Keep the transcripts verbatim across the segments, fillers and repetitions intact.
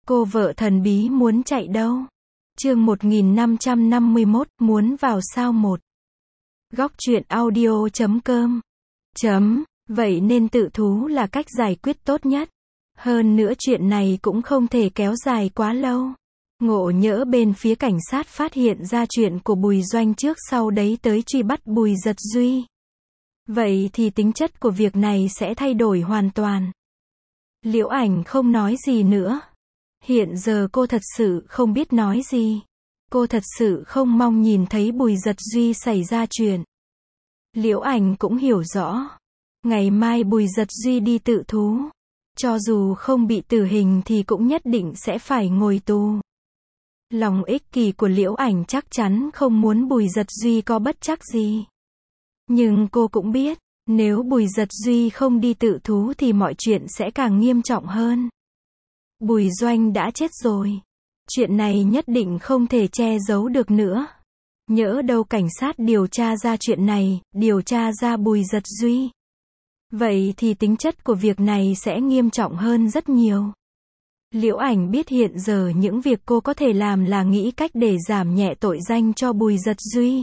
Cô vợ thần bí muốn chạy đâu? Chương một nghìn năm trăm năm mươi mốt, muốn vào sao một. Góc truyện audio chấm com. Chấm, vậy nên tự thú là cách giải quyết tốt nhất. Hơn nữa chuyện này cũng không thể kéo dài quá lâu. Ngộ nhỡ bên phía cảnh sát phát hiện ra chuyện của Bùi Doanh trước sau đấy tới truy bắt Bùi Giật Duy. Vậy thì tính chất của việc này sẽ thay đổi hoàn toàn. Liễu Ảnh không nói gì nữa. Hiện giờ cô thật sự không biết nói gì. Cô thật sự không mong nhìn thấy Bùi Giật Duy xảy ra chuyện. Liễu Ảnh cũng hiểu rõ. Ngày mai Bùi Giật Duy đi tự thú. Cho dù không bị tử hình thì cũng nhất định sẽ phải ngồi tù. Lòng ích kỷ của Liễu Ảnh chắc chắn không muốn Bùi Giật Duy có bất trắc gì. Nhưng cô cũng biết, nếu Bùi Giật Duy không đi tự thú thì mọi chuyện sẽ càng nghiêm trọng hơn. Bùi Doanh đã chết rồi. Chuyện này nhất định không thể che giấu được nữa. Nhỡ đâu cảnh sát điều tra ra chuyện này, điều tra ra Bùi Giật Duy. Vậy thì tính chất của việc này sẽ nghiêm trọng hơn rất nhiều. Liễu Ảnh biết hiện giờ những việc cô có thể làm là nghĩ cách để giảm nhẹ tội danh cho Bùi Giật Duy.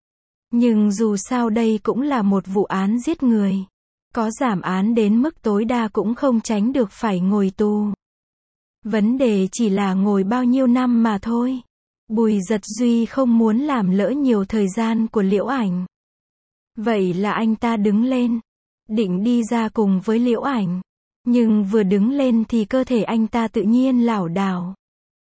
Nhưng dù sao đây cũng là một vụ án giết người. Có giảm án đến mức tối đa cũng không tránh được phải ngồi tù. Vấn đề chỉ là ngồi bao nhiêu năm mà thôi. Bùi Giật Duy không muốn làm lỡ nhiều thời gian của Liễu Ảnh. Vậy là anh ta đứng lên, định đi ra cùng với Liễu Ảnh. Nhưng vừa đứng lên thì cơ thể anh ta tự nhiên lảo đảo.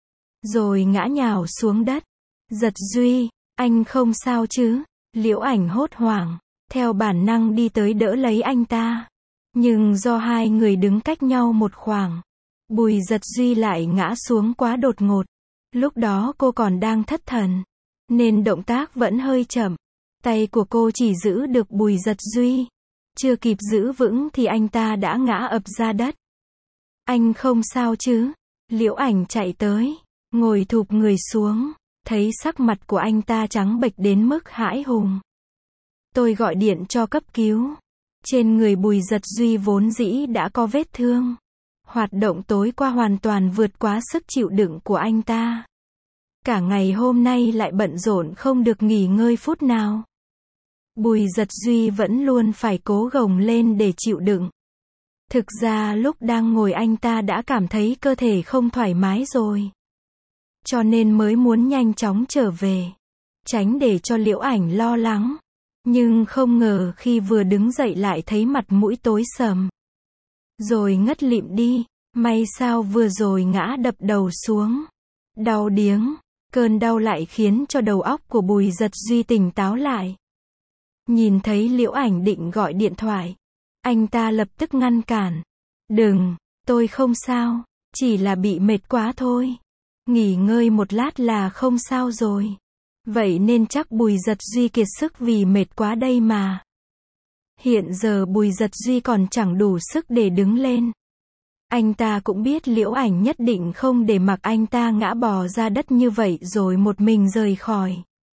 Rồi ngã nhào xuống đất. Giật Duy, anh không sao chứ? Liễu Ảnh hốt hoảng, theo bản năng đi tới đỡ lấy anh ta. Nhưng do hai người đứng cách nhau một khoảng, Bùi Giật Duy lại ngã xuống quá đột ngột. Lúc đó cô còn đang thất thần, nên động tác vẫn hơi chậm. Tay của cô chỉ giữ được Bùi Giật Duy. Chưa kịp giữ vững thì anh ta đã ngã ập ra đất. Anh không sao chứ? Liễu Ảnh chạy tới, ngồi thụp người xuống, thấy sắc mặt của anh ta trắng bệch đến mức hãi hùng. Tôi gọi điện cho cấp cứu. Trên người Bùi Giật Duy vốn dĩ đã có vết thương. Hoạt động tối qua hoàn toàn vượt quá sức chịu đựng của anh ta. Cả ngày hôm nay lại bận rộn không được nghỉ ngơi phút nào. Bùi Giật Duy vẫn luôn phải cố gồng lên để chịu đựng. Thực ra lúc đang ngồi anh ta đã cảm thấy cơ thể không thoải mái rồi. Cho nên mới muốn nhanh chóng trở về. Tránh để cho Liễu Ảnh lo lắng. Nhưng không ngờ khi vừa đứng dậy lại thấy mặt mũi tối sầm. Rồi ngất lịm đi. May sao vừa rồi ngã đập đầu xuống. Đau điếng. Cơn đau lại khiến cho đầu óc của Bùi Giật Duy tỉnh táo lại. Nhìn thấy Liễu Ảnh định gọi điện thoại, anh ta lập tức ngăn cản. Đừng, tôi không sao, chỉ là bị mệt quá thôi. Nghỉ ngơi một lát là không sao rồi. Vậy nên chắc Bùi Giật Duy kiệt sức vì mệt quá đây mà. Hiện giờ Bùi Giật Duy còn chẳng đủ sức để đứng lên. Anh ta cũng biết Liễu Ảnh nhất định không để mặc anh ta ngã bò ra đất như vậy rồi một mình rời khỏi.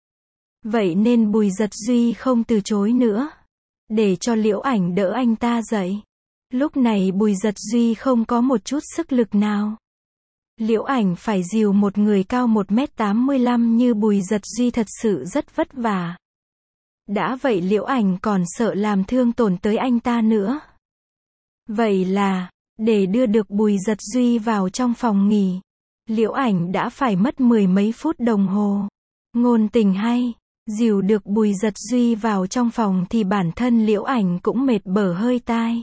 Vậy nên Bùi Giật Duy không từ chối nữa. Để cho Liễu Ảnh đỡ anh ta dậy. Lúc này Bùi Giật Duy không có một chút sức lực nào. Liễu Ảnh phải dìu một người cao một mét tám mươi lăm như Bùi Giật Duy thật sự rất vất vả. Đã vậy Liễu Ảnh còn sợ làm thương tổn tới anh ta nữa. Vậy là, để đưa được Bùi Giật Duy vào trong phòng nghỉ, Liễu Ảnh đã phải mất mười mấy phút đồng hồ. Ngôn tình hay, dìu được Bùi Giật Duy vào trong phòng thì bản thân Liễu Ảnh cũng mệt bở hơi tai.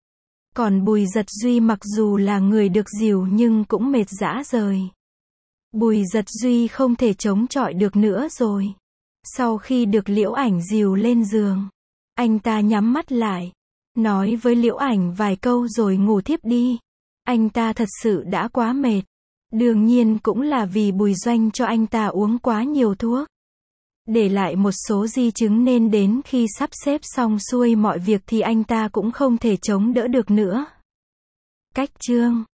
Còn Bùi Giật Duy mặc dù là người được dìu nhưng cũng mệt rã rời. Bùi Giật Duy không thể chống chọi được nữa rồi. Sau khi được Liễu Ảnh dìu lên giường, anh ta nhắm mắt lại, nói với Liễu Ảnh vài câu rồi ngủ thiếp đi. Anh ta thật sự đã quá mệt. Đương nhiên cũng là vì Bùi Doanh cho anh ta uống quá nhiều thuốc. Để lại một số di chứng nên đến khi sắp xếp xong xuôi mọi việc thì anh ta cũng không thể chống đỡ được nữa. Cách chương